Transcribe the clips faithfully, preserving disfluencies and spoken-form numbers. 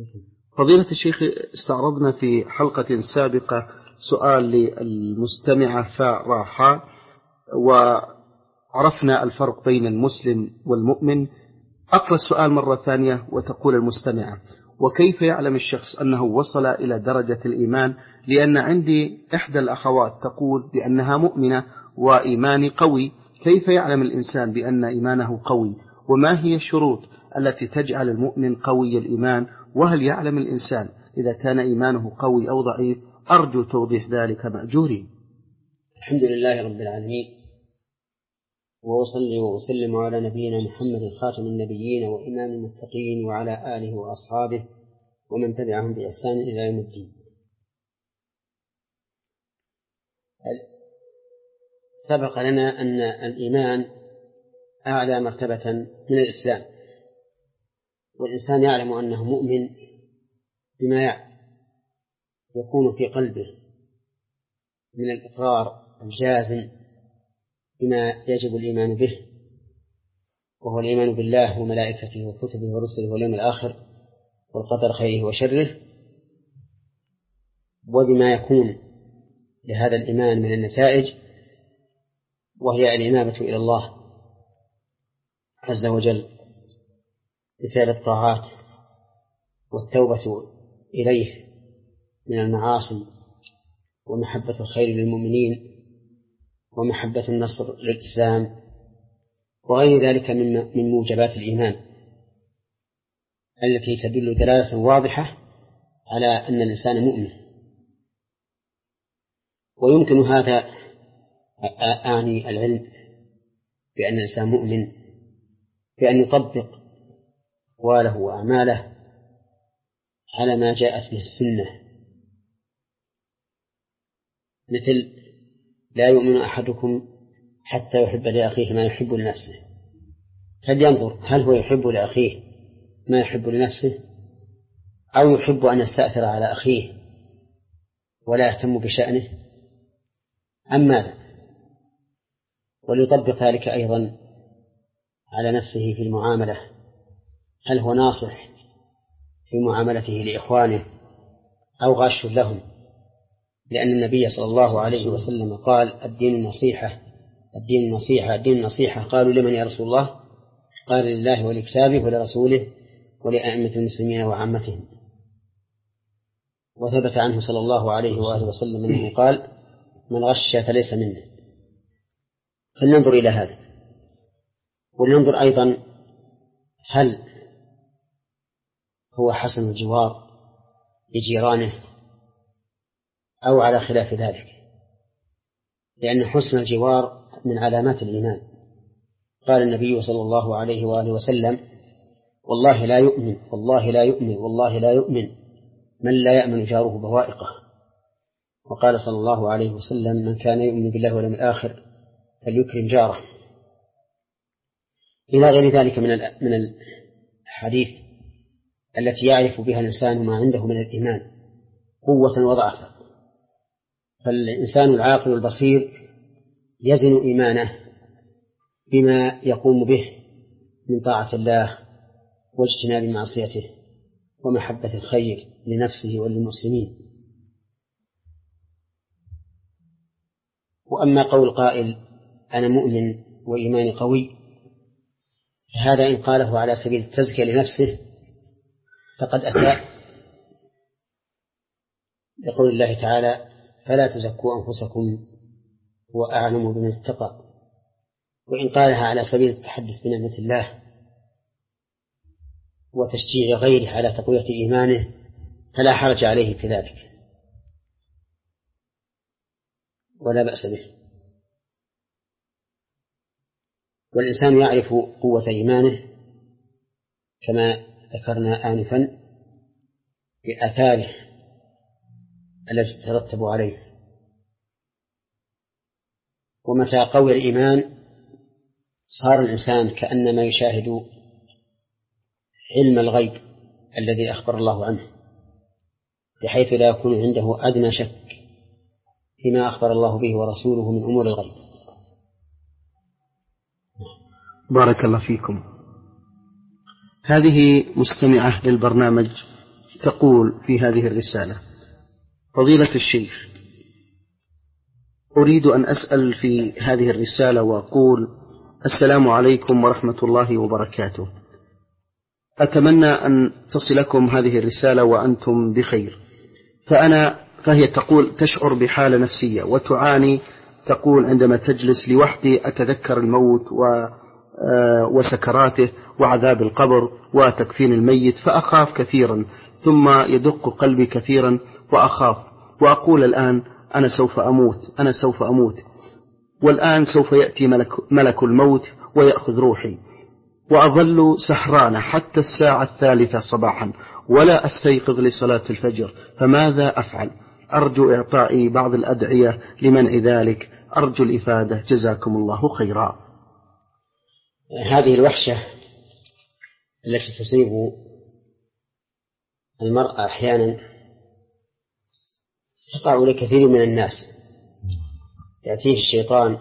فضيلة الشيخ، استعرضنا في حلقة سابقة سؤال للمستمعة فراحة، وعرفنا الفرق بين المسلم والمؤمن. أقرأ السؤال مرة ثانية، وتقول المستمعة: وكيف يعلم الشخص أنه وصل إلى درجة الإيمان؟ لأن عندي إحدى الأخوات تقول بأنها مؤمنة وإيماني قوي. كيف يعلم الإنسان بأن إيمانه قوي؟ وما هي الشروط التي تجعل المؤمن قوي الإيمان؟ وهل يعلم الإنسان إذا كان إيمانه قوي أو ضعيف؟ أرجو توضيح ذلك مأجورين. الحمد لله رب العالمين، وأصلي وأسلم على نبينا محمد خاتم النبيين وإمام المتقين، وعلى آله وأصحابه ومن تبعهم بإحسان إلى يوم الدين. سبق لنا أن الإيمان أعلى مرتبة من الإسلام، والإنسان يعلم أنه مؤمن بما يكون في قلبه من الإقرار الجازم بما يجب الإيمان به، وهو الإيمان بالله وملائكته وكتبه ورسله واليوم الآخر والقدر خيره وشره، وبما يكون لهذا الإيمان من النتائج، وهي الإنابة إلى الله عز وجل بفعل الطاعات والتوبة إليه من المعاصي، ومحبة الخير للمؤمنين، ومحبة النصر للإسلام، وغير ذلك من موجبات الإيمان التي تدل دلالة واضحة على أن الإنسان مؤمن. ويمكن هذا أعني العلم بأن الإنسان مؤمن بأن يطبق أقواله وأعماله على ما جاءت به السنة، مثل: لا يؤمن أحدكم حتى يحب لأخيه ما يحب لنفسه. فلينظر هل هو يحب لأخيه ما يحب لنفسه، أو يحب أن يستأثر على أخيه ولا يهتم بشأنه، أم ماذا؟ وليطبق ذلك أيضا على نفسه في المعاملة، هل هو ناصح في معاملته لإخوانه أو غاش لهم؟ لأن النبي صلى الله عليه وسلم قال: الدين النصيحة الدين النصيحة الدين النصيحة. قالوا: لمن يا رسول الله؟ قال: لله ولكتابه ولرسوله ولأئمة المسلمين وعامتهم. وثبت عنه صلى الله عليه وآله وسلم أنه قال: من غش فليس منه. فلننظر إلى هذا، ولننظر أيضا هل هو حسن الجوار لجيرانه أو على خلاف ذلك، لأن حسن الجوار من علامات الإيمان. قال النبي صلى الله عليه وآله وسلم: والله لا يؤمن والله لا يؤمن والله لا يؤمن من لا يأمن جاره بوائقه. وقال صلى الله عليه وسلم: من كان يؤمن بالله واليوم الآخر فليكرم جاره. إلى غير ذلك من من الحديث التي يعرف بها الإنسان ما عنده من الإيمان قوة وضعفا. فالإنسان العاقل البصير يزن إيمانه بما يقوم به من طاعة الله واجتناب معصيته ومحبة الخير لنفسه وللمسلمين. وأما قول قائل: أنا مؤمن وإيماني قوي، فهذا إن قاله على سبيل التزكية لنفسه فقد أساء، يقول الله تعالى: فلا تزكوا أنفسكم هو أعلم بمن اتقى. وإن قالها على سبيل التحدث بنعمة الله وتشجيع غيره على تقوية إيمانه فلا حرج عليه في ذلك ولا بأس به. والإنسان يعرف قوة إيمانه كما ذكرنا آنفا بآثاره التي تترتب عليه. ومتى قوي الإيمان صار الإنسان كأنما يشاهد علم الغيب الذي أخبر الله عنه، بحيث لا يكون عنده أدنى شك فيما أخبر الله به ورسوله من أمور الغيب. بارك الله فيكم. هذه مستمعة للبرنامج تقول في هذه الرسالة: فضيلة الشيخ، أريد أن أسأل في هذه الرسالة وأقول: السلام عليكم ورحمة الله وبركاته. أتمنى أن تصلكم هذه الرسالة وأنتم بخير. فأنا فهي تقول تشعر بحالة نفسية وتعاني، تقول عندما تجلس لوحدي أتذكر الموت و وسكراته وعذاب القبر وتكفين الميت فأخاف كثيرا، ثم يدق قلبي كثيرا وأخاف، وأقول الآن أنا سوف أموت أنا سوف أموت والآن سوف يأتي ملك, ملك الموت ويأخذ روحي، وأظل سهرانة حتى الساعة الثالثة صباحا ولا أستيقظ لصلاة الفجر، فماذا أفعل؟ أرجو إعطائي بعض الأدعية لمنع ذلك، أرجو الإفادة، جزاكم الله خيرا. هذه الوحشة التي تصيب المرأة أحيانا تقع لكثير من الناس، يأتيه الشيطان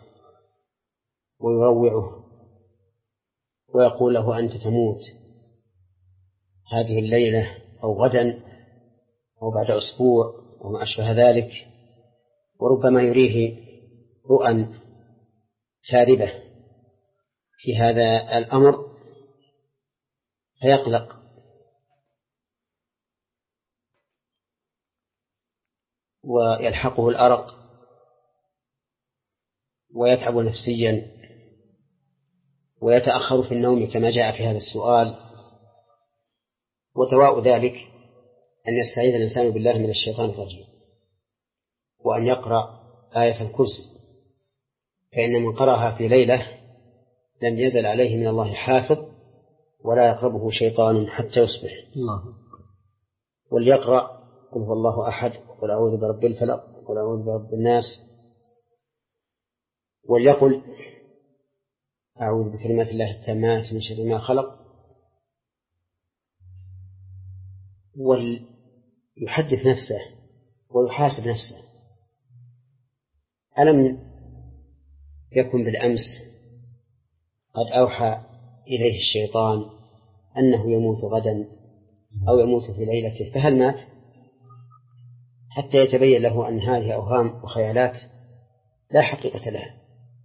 ويروعه ويقول له أنت تموت هذه الليلة أو غدا أو بعد أسبوع وما أشبه ذلك، وربما يريه رؤى كاذبة في هذا الأمر فيقلق ويلحقه الأرق ويتعب نفسيا ويتأخر في النوم كما جاء في هذا السؤال. ودواء ذلك أن يستعيذ الإنسان بالله من الشيطان الرجيم، وأن يقرأ آية الكرسي، فإن من قرأها في ليلة لم يزل عليه من الله حافظ ولا يقربه شيطان حتى يصبح. الله. وليقرأ قل هو الله أحد، قل أعوذ برب الفلق، قل أعوذ برب الناس، وليقل أعوذ بكلمات الله التامات من شر ما خلق، وليحدث نفسه ويحاسب نفسه: ألم يكن بالأمس قد أوحى إليه الشيطان أنه يموت غدا أو يموت في ليلته، فهل مات؟ حتى يتبين له أن هذه أوهام وخيالات لا حقيقة لها.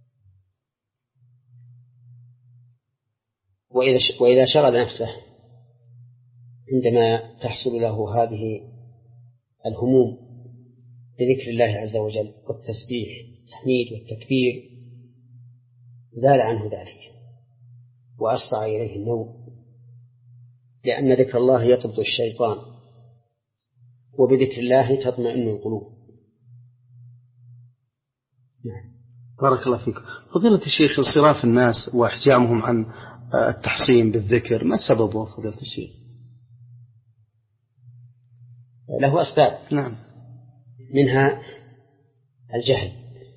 وإذا وإذا شغل نفسه عندما تحصل له هذه الهموم بذكر الله عز وجل والتسبيح والتحميد والتكبير زال عنه ذلك وأسرع إليه النوم، لأن ذكر الله يطرد الشيطان، وبذكر الله تطمئن القلوب. بارك الله فيك. فضيلة الشيخ، انصراف الناس وإحجامهم عن التحصين بالذكر ما سببه فضيلة الشيخ؟ له أسباب. نعم. منها الجهل،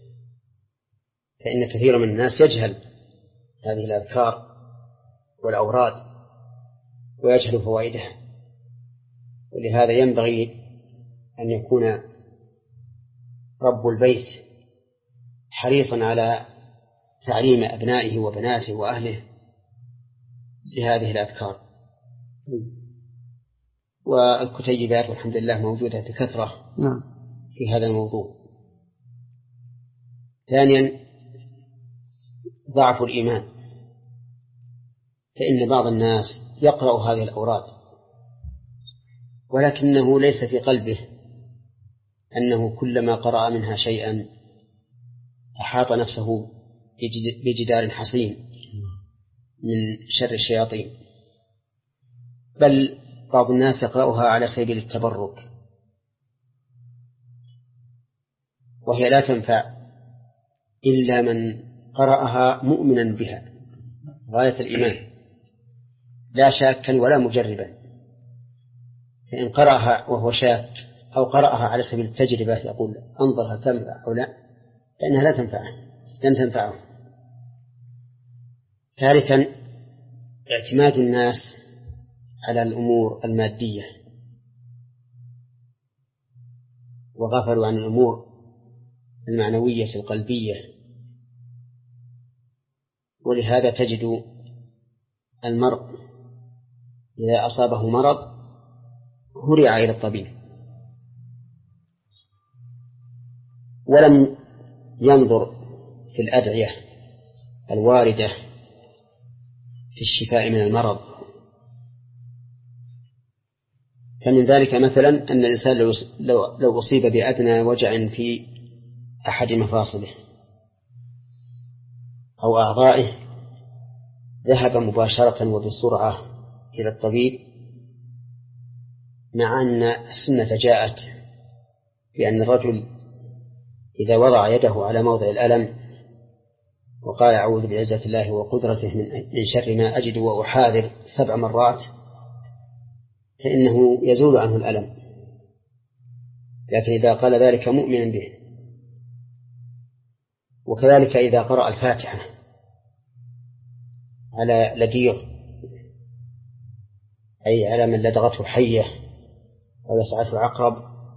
فإن كثير من الناس يجهل هذه الأذكار والأوراد ويجهل فوائدها، ولهذا ينبغي أن يكون رب البيت حريصا على تعليم أبنائه وبناته وأهله لهذه الأذكار. والكتيبات والحمد لله موجودة بكثرة في هذا الموضوع. ثانيا ضعف الإيمان، فإن بعض الناس يقرأ هذه الأوراد ولكنه ليس في قلبه أنه كلما قرأ منها شيئا أحاط نفسه بجدار حصين من شر الشياطين، بل بعض الناس يقرأها على سبيل التبرك، وهي لا تنفع إلا من قرأها مؤمنا بها غاية الإيمان لا شاكا ولا مجربا. فإن قرأها وهو شاك أو قرأها على سبيل التجربة يقول انظر هل تنفع أو لا، فإنها لا تنفعه لن تنفعه. ثالثا اعتماد الناس على الأمور المادية وغفلوا عن الأمور المعنوية القلبية، ولهذا تجد المرء إذا أصابه مرض هرع إلى الطبيب ولم ينظر في الأدعية الواردة في الشفاء من المرض، فمن ذلك مثلا أن الإنسان لو, لو أصيب بأدنى وجع في أحد مفاصله أو أعضائه ذهب مباشرة وبسرعة إلى الطبيب، مع أن السنة جاءت بأن الرجل إذا وضع يده على موضع الألم وقال أعوذ بعزة الله وقدرته من شر ما أجد وأحاذر سبع مرات فإنه يزول عنه الألم، لكن إذا قال ذلك مؤمنا به. وكذلك إذا قرأ الفاتحة على لديغ أي على من لدغته حية أو يسعته عقرب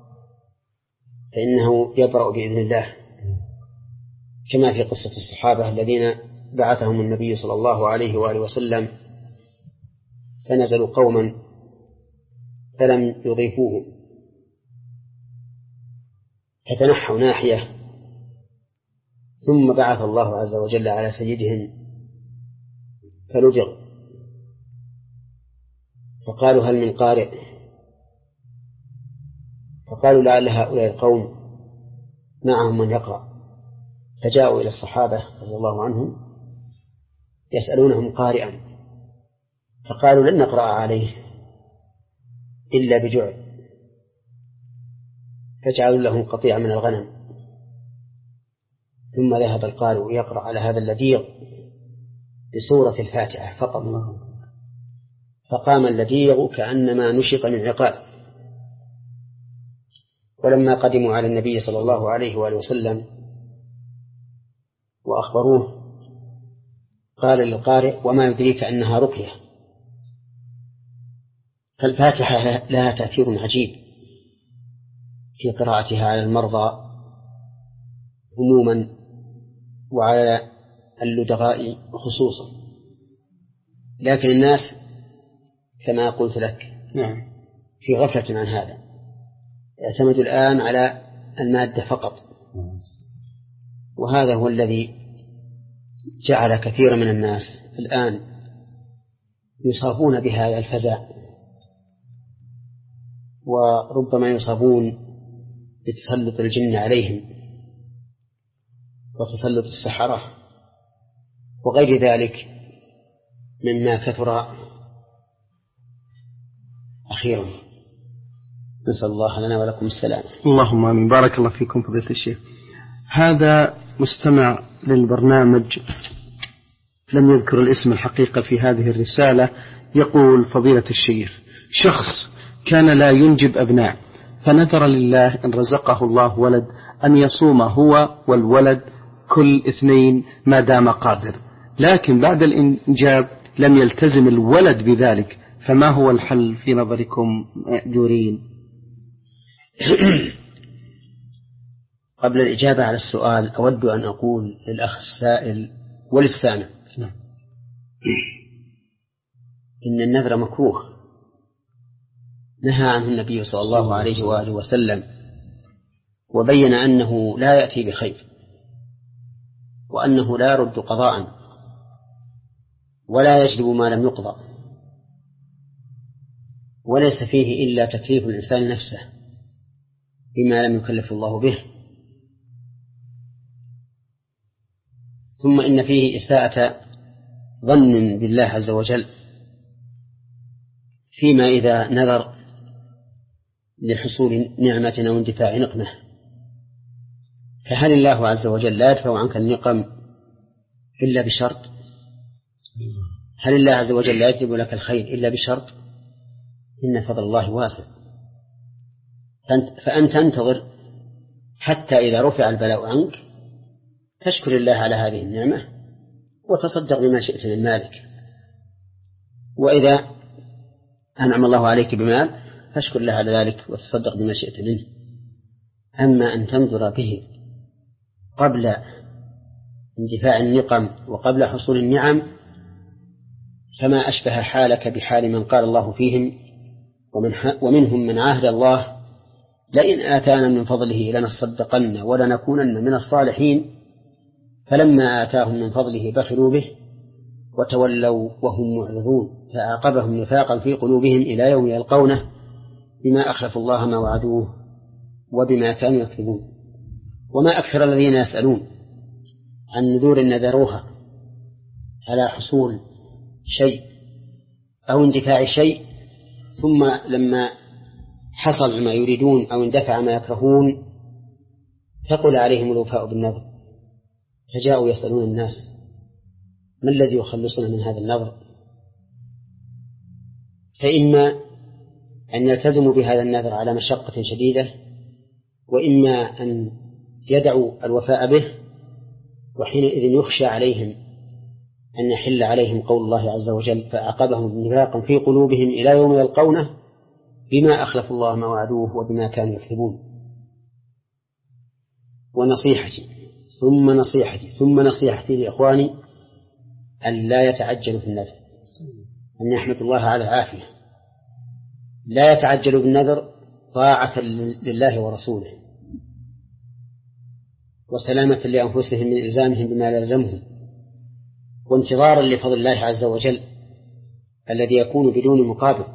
فإنه يبرأ بإذن الله، كما في قصة الصحابة الذين بعثهم النبي صلى الله عليه وآله وسلم فنزلوا قوما فلم يضيفوهم فتنحوا ناحية، ثم بعث الله عز وجل على سيدهم فلدغ، فقالوا هل من قارئ؟ فقالوا لعل هؤلاء القوم معهم من يقرأ، فجاءوا إلى الصحابة رضي الله عنهم يسألونهم قارئا، فقالوا لن نقرأ عليه إلا بجعل، فجعلوا لهم قطيع من الغنم، ثم ذهب القارئ يقرأ على هذا اللديغ بسورة الفاتحة فقط، فقام اللديغ كأنما نشط من عقال. ولما قدموا على النبي صلى الله عليه وآله وسلم وأخبروه قال للقارئ وما يدريك أنها رقية؟ فالفاتحة لها تأثير عجيب في قراءتها على المرضى عموما وعلى اللدغاء خصوصا، لكن الناس كما قلت لك في غفلة عن هذا، يعتمد الآن على المادة فقط، وهذا هو الذي جعل كثير من الناس الآن يصابون بهذا الفزع، وربما يصابون بتسلط الجن عليهم وتسلط السحرة وغير ذلك مما كثر أخيرا. نسأل الله لنا ولكم السلام. اللهم آمين. بارك الله فيكم فضيلة الشيخ. هذا مستمع للبرنامج لم يذكر الاسم الحقيقة في هذه الرسالة، يقول فضيلة الشيخ شخص كان لا ينجب أبناء فنذر لله إن رزقه الله ولد أن يصوم هو والولد كل اثنين ما دام قادر، لكن بعد الإنجاب لم يلتزم الولد بذلك، فما هو الحل في نظركم مأجورين؟ قبل الإجابة على السؤال أود أن أقول للأخ السائل وللسامع إن النذر مكروه نهى عنه النبي صلى الله عليه وآله وسلم، وبين أنه لا يأتي بخير، وأنه لا يرد قضاء ولا يجلب ما لم يقضى، وليس فيه إلا تكليف الإنسان نفسه بما لم يكلف الله به. ثم إن فيه إساءة ظن بالله عز وجل فيما إذا نذر لحصول نعمة أو اندفاع نقمة، فهل الله عز وجل لا يدفع عنك النقم إلا بشرط؟ هل الله عز وجل لا يجلب لك الخير إلا بشرط؟ إن فضل الله واسع، فأنت تنتظر حتى إذا رفع البلاء عنك فاشكر الله على هذه النعمة وتصدق بما شئت من مالك، وإذا أنعم الله عليك بمال فاشكر الله على ذلك وتصدق بما شئت منه. أما أن تنظر به قبل اندفاع النقم وقبل حصول النعم فما أشبه حالك بحال من قال الله فيهم ومن ومنهم من عاهد الله لئن آتانا من فضله لنصدقن ولنكونن من الصالحين فلما آتاهم من فضله بخلوا به وتولوا وهم معرضون فأعقبهم نفاقا في قلوبهم إلى يوم يلقونه بما أخلفوا الله ما وعدوه وبما كانوا يكذبون. وما أكثر الذين يسألون عن نذور نذروها على حصول شيء أو اندفاع شيء ثم لما حصل ما يريدون أو اندفع ما يكرهون ثقل عليهم الوفاء بالنذر فجاءوا يسألون الناس ما الذي يخلصنا من هذا النذر؟ فإما أن يلتزموا بهذا النذر على مشقة شديدة وإما أن يدعوا الوفاء به وحينئذ يخشى عليهم أن يحل عليهم قول الله عز وجل فأعقبهم نفاقا في قلوبهم إلى يوم يلقونه بما أخلفوا الله ما وعدوه وبما كانوا يكذبون. ونصيحتي ثم نصيحتي ثم نصيحتي لإخواني أن لا يتعجلوا في النذر، أن يحمد الله على العافية، لا يتعجلوا بالنذر طاعة لله ورسوله وسلامة لأنفسهم من إلزامهم بما لا يلزمهم وانتظارا لفضل الله عز وجل الذي يكون بدون مقابل.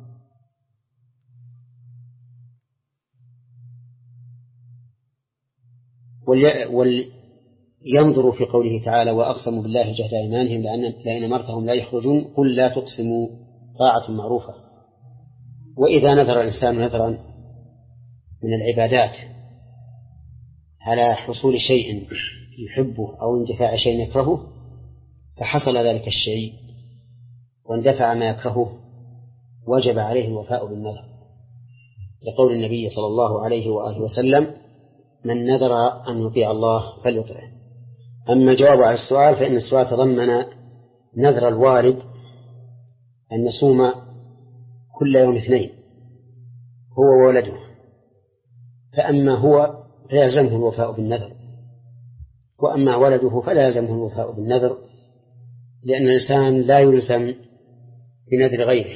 ولينظروا في قوله تعالى وأقسموا بالله جهد أيمانهم لأن أمرتهم لا يخرجون قل لا تقسموا طاعة معروفة. وإذا نذر الإنسان نذرا من العبادات على حصول شيء يحبه أو اندفاع شيء يكرهه فحصل ذلك الشيء واندفع ما يكرهه وجب عليه الوفاء بالنذر لقول النبي صلى الله عليه وآله وسلم من نذر أن يطيع الله فليطعه. أما الجواب على السؤال فإن السؤال تضمن نذر الوالد أن يصوم كل يوم اثنين هو وولده، فأما هو فيلزمه الوفاء بالنذر وأما ولده فلا يلزمه الوفاء بالنذر لأن الإنسان لا يلزم بنذر غيره.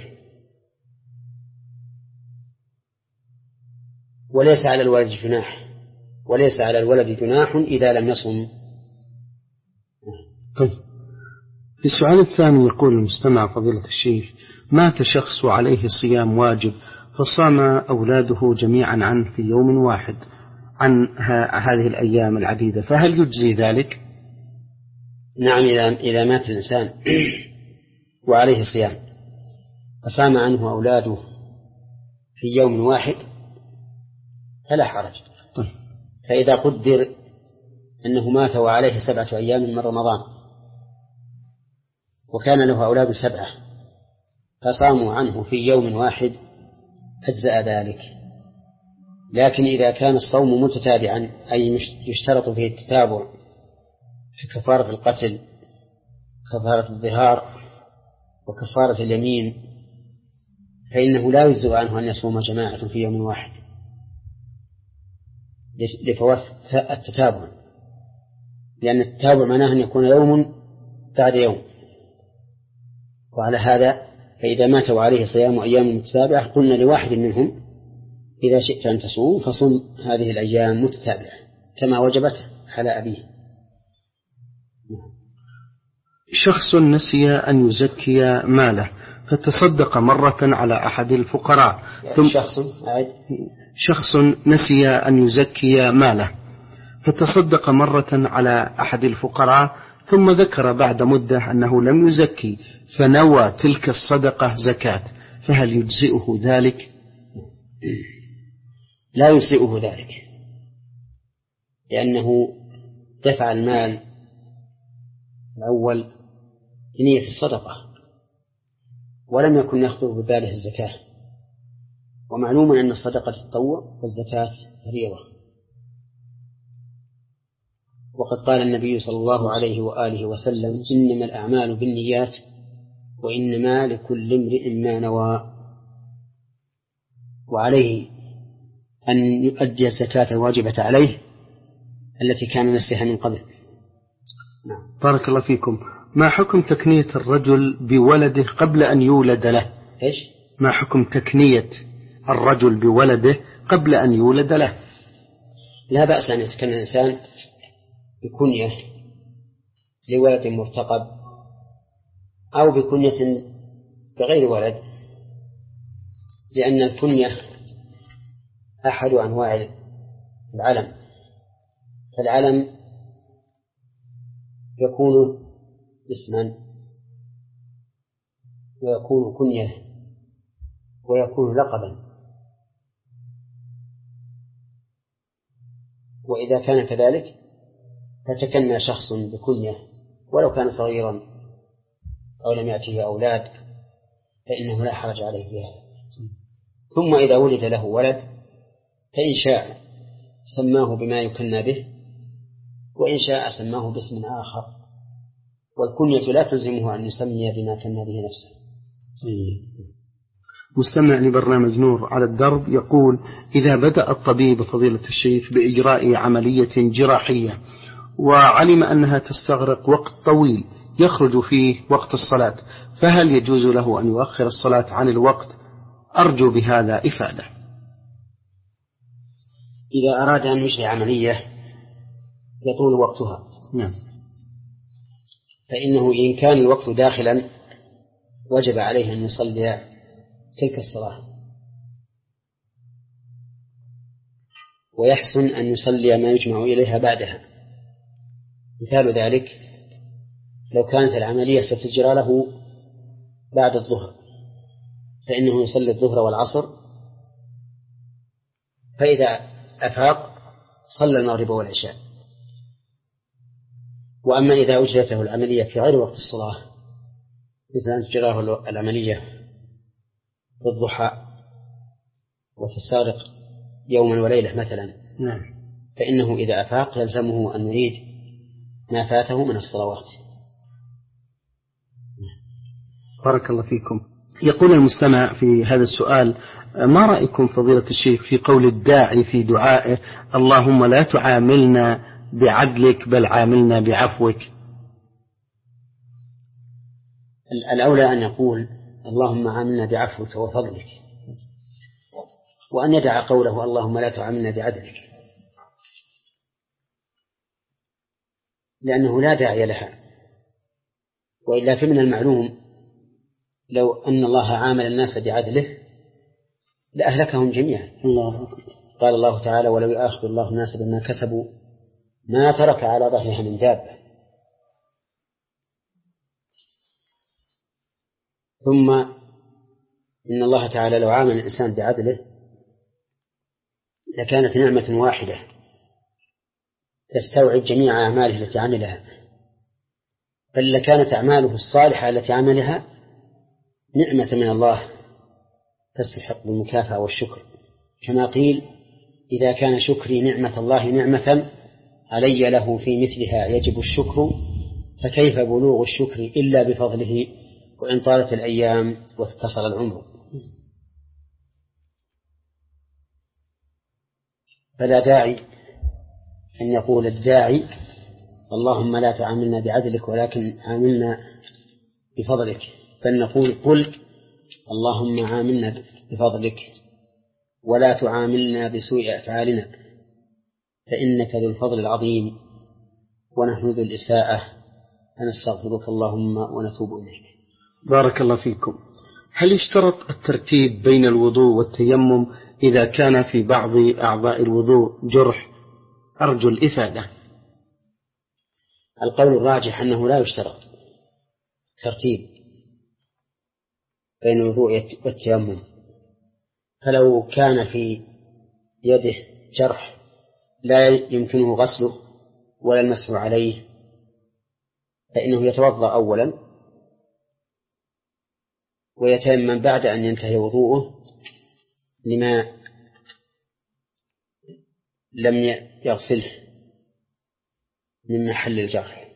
وليس على الوالد جناح وليس على الولد جناح إذا لم يصم. طيب، في السؤال الثاني يقول المستمع فضيلة الشيخ مات شخص عليه صيام واجب فصام أولاده جميعا عنه في يوم واحد عن هذه الأيام العديدة فهل يجزي ذلك؟ نعم، إذا مات الإنسان وعليه صيام فصام عنه أولاده في يوم واحد فلا حرج. طيب. فإذا قدر أنه مات وعليه سبعة أيام من رمضان وكان له أولاد سبعة فصاموا عنه في يوم واحد أجزأ ذلك. لكن إذا كان الصوم متتابعا أي يشترط فيه التتابع ككفارة القتل كفارة الظهار وكفارة اليمين فإنه لا يجزئ عنه أن يصوم جماعة في يوم واحد لفوات التتابع، لأن التتابع معناه أن يكون يوم بعد يوم. وعلى هذا فإذا مات وعليه صيام أيام متتابعة قلنا لواحد منهم إذا شئت أن تصوم فصم هذه الأيام متتابعة كما وجبت على أبيه. شخص نسي أن يزكي ماله فتصدق مرة على أحد الفقراء ثم شخص شخص نسي أن يزكي ماله فتصدق مرة على أحد الفقراء ثم ذكر بعد مدة أنه لم يزكي فنوى تلك الصدقة زكاة فهل يجزئه ذلك؟ لا يجزئه ذلك لأنه دفع المال الأول بنية الصدقة ولم يكن يخطر بباله الزكاة، ومعلوم أن الصدقة تطوع والزكاة فريضة. وقد قال النبي صلى الله عليه وآله وسلم إنما الأعمال بالنيات وإنما لكل امرئ ما نوى. وعليه أن يؤدي الزكاة الواجبة عليه التي كان نسيها من قبل. نعم. بارك الله فيكم. ما حكم تكنية الرجل بولده قبل أن يولد له؟ إيش؟ ما حكم تكنية الرجل بولده قبل أن يولد له؟ لا بأس أن يتكنى الإنسان بكنية لولد مرتقب أو بكنية بغير ولد، لأن الكنية أحد أنواع العلم، فالعلم يكون اسما ويكون كنية ويكون لقبا، وإذا كان كذلك فتكنى شخص بكنية ولو كان صغيرا أو لم يأته أولاد فإنه لا حرج عليه في هذا. ثم إذا ولد له ولد فإن شاء سماه بما يكنى به وإن شاء سماه باسم آخر، والكنية لا تلزمه أن يسمي بما كنى به نفسه. مستمع لبرنامج نور على الدرب يقول: إذا بدأ الطبيب فضيلة الشيخ بإجراء عملية جراحية وعلم أنها تستغرق وقت طويل يخرج فيه وقت الصلاة، فهل يجوز له أن يؤخر الصلاة عن الوقت؟ أرجو بهذا إفادة. إذا أراد أن يجري عملية يطول وقتها نعم. فإنه إن كان الوقت داخلا وجب عليه أن يصلي تلك الصلاة، ويحسن أن يصلي ما يجمع إليها بعدها. مثال ذلك لو كانت العملية ستجرى له بعد الظهر فإنه يصلي الظهر والعصر، فإذا أفاق صلى المغرب والعشاء. وأما إذا أجرت له العملية في غير وقت الصلاة مثل أن تجرى له العملية بالضحى وتستغرق يوما وليلة مثلا، نعم، فإنه إذا أفاق يلزمه أن يعيد ما فاته من الصلوات. بارك الله فيكم. يقول المستمع في هذا السؤال: ما رأيكم فضيلة الشيخ في قول الداعي في دعائه: اللهم لا تعاملنا بعدلك بل عاملنا بعفوك؟ الأولى أن يقول اللهم عاملنا بعفوك وفضلك، وأن يدع قوله اللهم لا تعاملنا بعدلك، لأنه لا داعي لها. وإلا فمن المعلوم لو أن الله عامل الناس بعدله لأهلكهم جميعا. الله. قال الله تعالى: ولو يؤاخذ الله الناس بما كسبوا ما ترك على ظهرها من دابة. ثم إن الله تعالى لو عامل الإنسان بعدله لكانت نعمة واحدة تستوعب جميع أعماله التي عملها، بل لكانت أعماله الصالحة التي عملها نعمة من الله تستحق المكافأة والشكر، كما قيل: إذا كان شكري نعمة الله نعمة علي له في مثلها يجب الشكر، فكيف بلوغ الشكر إلا بفضله وإن طالت الأيام واتصل العمر. فلا داعي أن يقول الداعي اللهم لا تعاملنا بعدلك ولكن عاملنا بفضلك، بل نقول قل اللهم عاملنا بفضلك ولا تعاملنا بسوء أفعالنا فإنك ذو الفضل العظيم ونحن ذو الإساءة فنستغفرك اللهم ونتوب إليك. بارك الله فيكم. هل يشترط الترتيب بين الوضوء والتيمم إذا كان في بعض أعضاء الوضوء جرح؟ أرجو الإفادة. القول الراجح أنه لا يشترط ترتيب بين الوضوء والتيمم، فلو كان في يده جرح لا يمكنه غسله ولا المسح عليه فإنه يتوضأ أولا ويتيمم بعد أن ينتهي وضوءه لما لم يغسله من محل الجرح.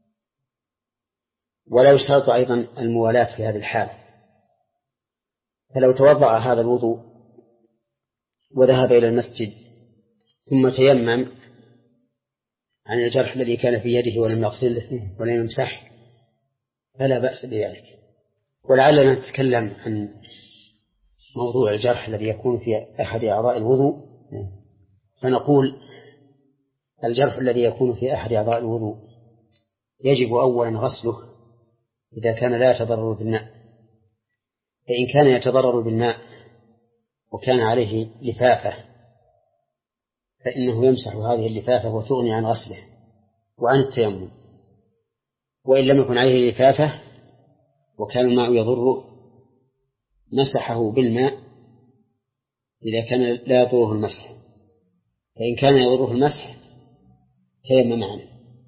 ولا يشترط أيضا الموالاة في هذه الحال، فلو توضأ هذا الوضوء وذهب إلى المسجد ثم تيمم عن الجرح الذي كان في يده ولم يغسله ولم يمسح فلا بأس بذلك. ولعلنا نتكلم عن موضوع الجرح الذي يكون في أحد أعضاء الوضوء، فنقول الجرح الذي يكون في أحد أعضاء الوضوء يجب أولا غسله إذا كان لا يتضرر بالماء، فإن كان يتضرر بالماء وكان عليه لفافة فإنه يمسح هذه اللفافة وتغني عن غسله وعن التيمم. وإن لم يكن عليه لفافة وكان الماء يضره مسحه بالماء إذا كان لا يضره المسح، فإن كان يضره المسح تيمم عنه.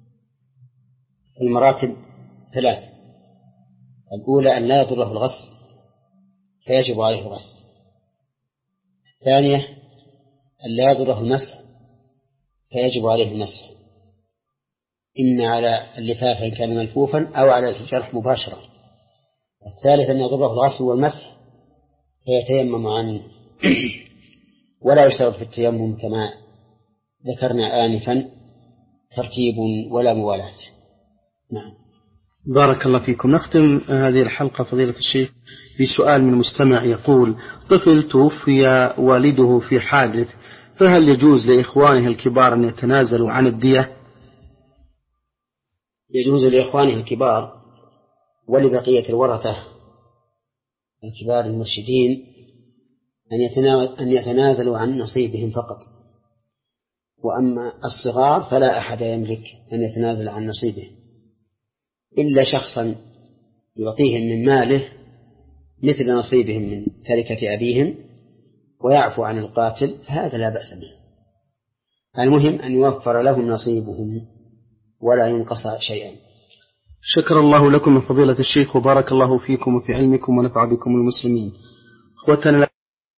المراتب ثلاث: الأولى أن لا يضره الغسل فيجب عليه الغسل، الثانية أن لا يضره المسح فيجب عليه المسح إما على اللفافة إن كان ملفوفا أو على الجرح مباشرة، الثالث أن يضره الغسل والمسح فيتيمم عنه. ولا يشترط في التيمم كما ذكرنا آنفا ترتيب ولا موالاة. نعم. بارك الله فيكم. نختم هذه الحلقة فضيلة الشيخ بسؤال من مستمع يقول: طفل توفي والده في حادث، فهل يجوز لإخوانه الكبار أن يتنازلوا عن الدية؟ يجوز لإخوانه الكبار ولبقية الورثة الكبار المرشدين أن يتنازلوا عن نصيبهم فقط، وأما الصغار فلا أحد يملك أن يتنازل عن نصيبه إلا شخصا يعطيهم من ماله مثل نصيبهم من تركة أبيهم ويعفو عن القاتل، فهذا لا بأس به. المهم أن يوفر لهم نصيبهم ولا ينقص شيئا. شكر الله لكم من فضيلة الشيخ وبارك الله فيكم وفي علمكم ونفع بكم المسلمين. أخوتنا